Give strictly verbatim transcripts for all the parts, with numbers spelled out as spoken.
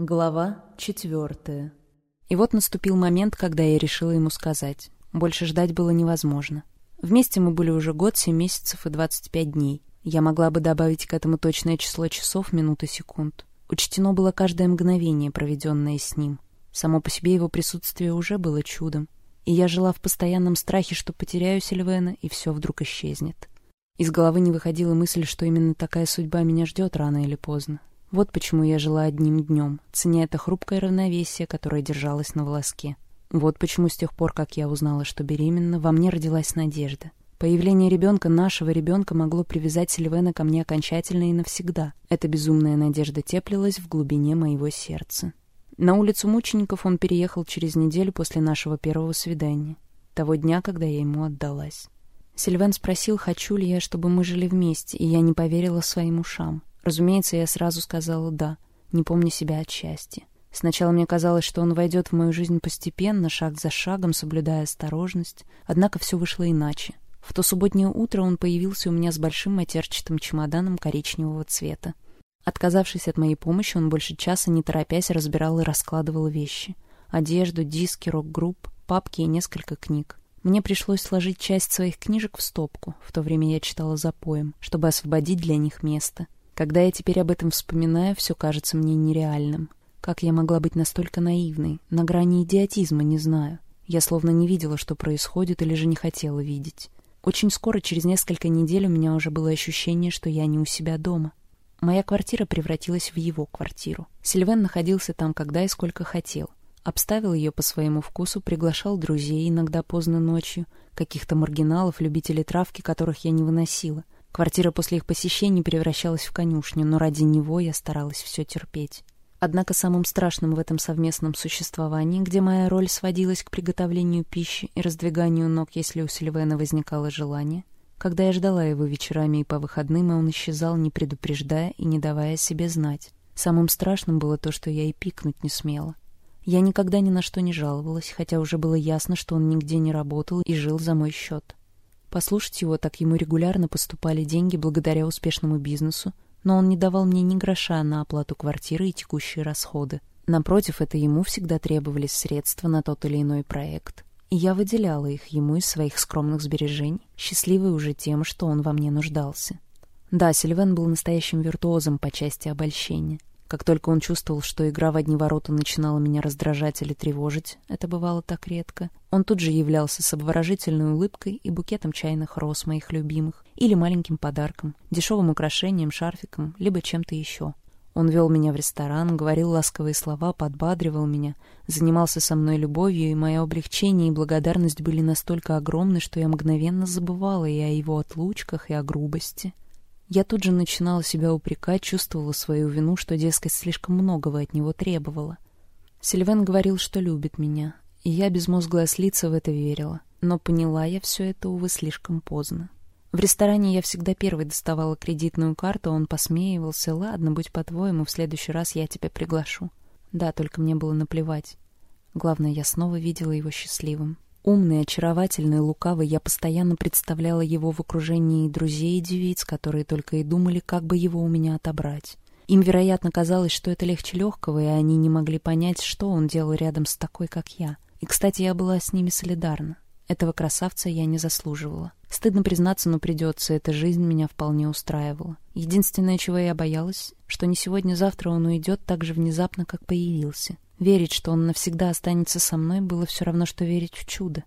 Глава четвертая. И вот наступил момент, когда я решила ему сказать. Больше ждать было невозможно. Вместе мы были уже год, семь месяцев и двадцать пять дней. Я могла бы добавить к этому точное число часов, минут и секунд. Учтено было каждое мгновение, проведенное с ним. Само по себе его присутствие уже было чудом. И я жила в постоянном страхе, что потеряю Сильвена, и все вдруг исчезнет. Из головы не выходила мысль, что именно такая судьба меня ждет рано или поздно. Вот почему я жила одним днем, ценя это хрупкое равновесие, которое держалось на волоске. Вот почему с тех пор, как я узнала, что беременна, во мне родилась надежда. Появление ребенка, нашего ребенка, могло привязать Сильвена ко мне окончательно и навсегда. Эта безумная надежда теплилась в глубине моего сердца. На улицу Мучеников он переехал через неделю после нашего первого свидания, того дня, когда я ему отдалась. Сильвен спросил, хочу ли я, чтобы мы жили вместе, и я не поверила своим ушам. Разумеется, я сразу сказала «да», не помня себя от счастья. Сначала мне казалось, что он войдет в мою жизнь постепенно, шаг за шагом, соблюдая осторожность. Однако все вышло иначе. В то субботнее утро он появился у меня с большим матерчатым чемоданом коричневого цвета. Отказавшись от моей помощи, он больше часа, не торопясь, разбирал и раскладывал вещи. Одежду, диски, рок-групп, папки и несколько книг. Мне пришлось сложить часть своих книжек в стопку, в то время я читала запоем, чтобы освободить для них место. Когда я теперь об этом вспоминаю, все кажется мне нереальным. Как я могла быть настолько наивной, на грани идиотизма, не знаю. Я словно не видела, что происходит, или же не хотела видеть. Очень скоро, через несколько недель, у меня уже было ощущение, что я не у себя дома. Моя квартира превратилась в его квартиру. Сильвен находился там когда и сколько хотел. Обставил ее по своему вкусу, приглашал друзей, иногда поздно ночью, каких-то маргиналов, любителей травки, которых я не выносила. Квартира после их посещений превращалась в конюшню, но ради него я старалась все терпеть. Однако самым страшным в этом совместном существовании, где моя роль сводилась к приготовлению пищи и раздвиганию ног, если у Сильвена возникало желание, когда я ждала его вечерами и по выходным, и он исчезал, не предупреждая и не давая себе знать. Самым страшным было то, что я и пикнуть не смела. Я никогда ни на что не жаловалась, хотя уже было ясно, что он нигде не работал и жил за мой счет. Послушать его, так ему регулярно поступали деньги благодаря успешному бизнесу, но он не давал мне ни гроша на оплату квартиры и текущие расходы. Напротив, это ему всегда требовались средства на тот или иной проект. И я выделяла их ему из своих скромных сбережений, счастливой уже тем, что он во мне нуждался. Да, Сильвен был настоящим виртуозом по части обольщения. Как только он чувствовал, что игра в одни ворота начинала меня раздражать или тревожить, это бывало так редко, он тут же являлся с обворожительной улыбкой и букетом чайных роз моих любимых, или маленьким подарком, дешевым украшением, шарфиком, либо чем-то еще. Он вел меня в ресторан, говорил ласковые слова, подбадривал меня, занимался со мной любовью, и мое облегчение и благодарность были настолько огромны, что я мгновенно забывала и о его отлучках, и о грубости. Я тут же начинала себя упрекать, чувствовала свою вину, что, дескать, слишком многого от него требовала. Сильвен говорил, что любит меня, и я, безмозглая ослица, в это верила. Но поняла я все это, увы, слишком поздно. В ресторане я всегда первой доставала кредитную карту, он посмеивался. «Ладно, будь по-твоему, в следующий раз я тебя приглашу». Да, только мне было наплевать. Главное, я снова видела его счастливым. Умный, очаровательный, лукавый, я постоянно представляла его в окружении друзей и девиц, которые только и думали, как бы его у меня отобрать. Им, вероятно, казалось, что это легче легкого, и они не могли понять, что он делал рядом с такой, как я. И, кстати, я была с ними солидарна. Этого красавца я не заслуживала. Стыдно признаться, но придется, эта жизнь меня вполне устраивала. Единственное, чего я боялась, что не сегодня-завтра он уйдет так же внезапно, как появился. Верить, что он навсегда останется со мной, было все равно, что верить в чудо.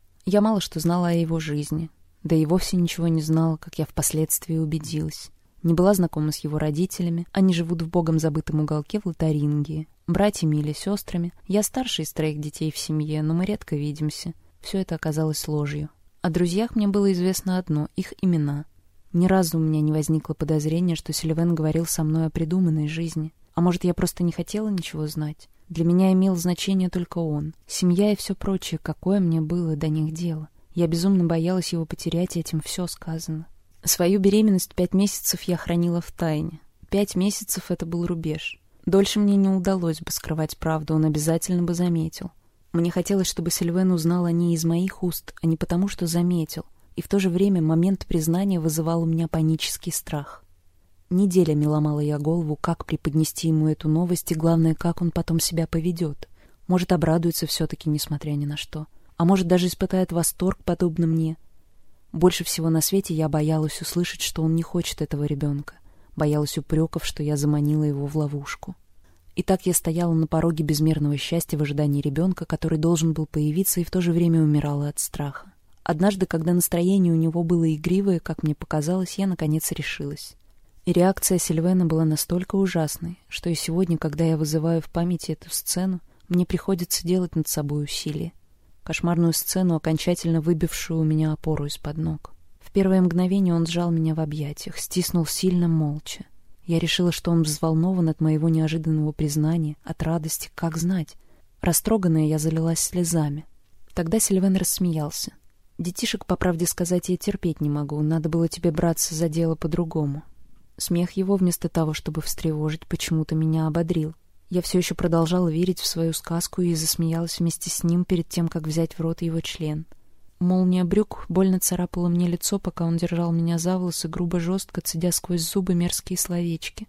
Я мало что знала о его жизни, да и вовсе ничего не знала, как я впоследствии убедилась. Не была знакома с его родителями, они живут в богом забытом уголке в Лотарингии. Братьями или сестрами. Я старший из троих детей в семье, но мы редко видимся. Все это оказалось ложью. О друзьях мне было известно одно — их имена. Ни разу у меня не возникло подозрения, что Сильвен говорил со мной о придуманной жизни. А может, я просто не хотела ничего знать? Для меня имел значение только он. Семья и все прочее, какое мне было до них дело. Я безумно боялась его потерять, и этим все сказано. Свою беременность пять месяцев я хранила в тайне. Пять месяцев — это был рубеж. Дольше мне не удалось бы скрывать правду, он обязательно бы заметил. Мне хотелось, чтобы Сильвен узнал о ней из моих уст, а не потому, что заметил. И в то же время момент признания вызывал у меня панический страх. Неделями ломала я голову, как преподнести ему эту новость, и главное, как он потом себя поведет. Может, обрадуется все-таки, несмотря ни на что. А может, даже испытает восторг, подобно мне. Больше всего на свете я боялась услышать, что он не хочет этого ребенка. Боялась упреков, что я заманила его в ловушку. И так я стояла на пороге безмерного счастья в ожидании ребенка, который должен был появиться, и в то же время умирала от страха. Однажды, когда настроение у него было игривое, как мне показалось, я, наконец, решилась. И реакция Сильвена была настолько ужасной, что и сегодня, когда я вызываю в памяти эту сцену, мне приходится делать над собой усилие. Кошмарную сцену, окончательно выбившую у меня опору из-под ног. В первое мгновение он сжал меня в объятиях, стиснул сильно, молча. Я решила, что он взволнован от моего неожиданного признания, от радости, как знать. Растроганная, я залилась слезами. Тогда Сильвен рассмеялся. «Детишек, по правде сказать, я терпеть не могу, надо было тебе браться за дело по-другому». Смех его, вместо того, чтобы встревожить, почему-то меня ободрил. Я все еще продолжала верить в свою сказку и засмеялась вместе с ним перед тем, как взять в рот его член. Молния брюк больно царапала мне лицо, пока он держал меня за волосы, грубо-жестко, цедя сквозь зубы мерзкие словечки.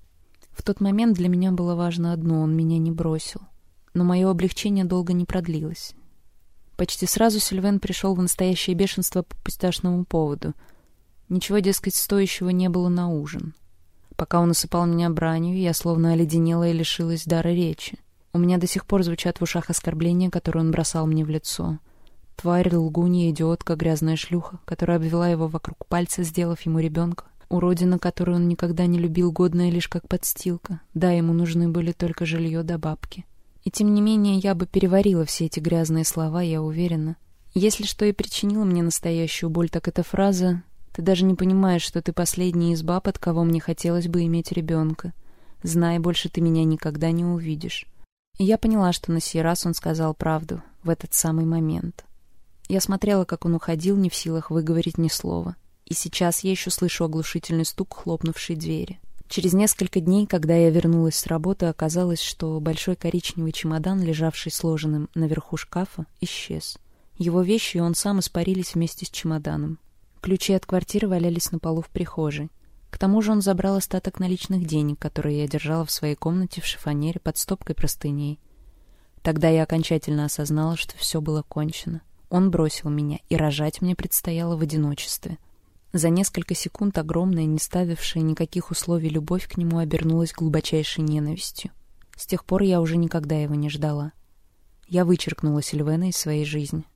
В тот момент для меня было важно одно — он меня не бросил. Но мое облегчение долго не продлилось. Почти сразу Сильвен пришел в настоящее бешенство по пустяшному поводу. Ничего, дескать, стоящего не было на ужин. Пока он осыпал меня бранью, я словно оледенела и лишилась дара речи. У меня до сих пор звучат в ушах оскорбления, которые он бросал мне в лицо. Тварь, лгунья, идиотка, грязная шлюха, которая обвела его вокруг пальца, сделав ему ребенка. Уродина, которую он никогда не любил, годная лишь как подстилка. Да, ему нужны были только жилье да бабки. И тем не менее, я бы переварила все эти грязные слова, я уверена. Если что и причинило мне настоящую боль, так это фраза: «Ты даже не понимаешь, что ты последний из баб, от кого мне хотелось бы иметь ребенка. Знай, больше ты меня никогда не увидишь». И я поняла, что на сей раз он сказал правду в этот самый момент. Я смотрела, как он уходил, не в силах выговорить ни слова. И сейчас я еще слышу оглушительный стук хлопнувшей двери. Через несколько дней, когда я вернулась с работы, оказалось, что большой коричневый чемодан, лежавший сложенным наверху шкафа, исчез. Его вещи и он сам испарились вместе с чемоданом. Ключи от квартиры валялись на полу в прихожей. К тому же он забрал остаток наличных денег, которые я держала в своей комнате в шифонере под стопкой простыней. Тогда я окончательно осознала, что все было кончено. Он бросил меня, и рожать мне предстояло в одиночестве. За несколько секунд огромная, не ставившая никаких условий любовь к нему обернулась глубочайшей ненавистью. С тех пор я уже никогда его не ждала. Я вычеркнула Сильвена из своей жизни.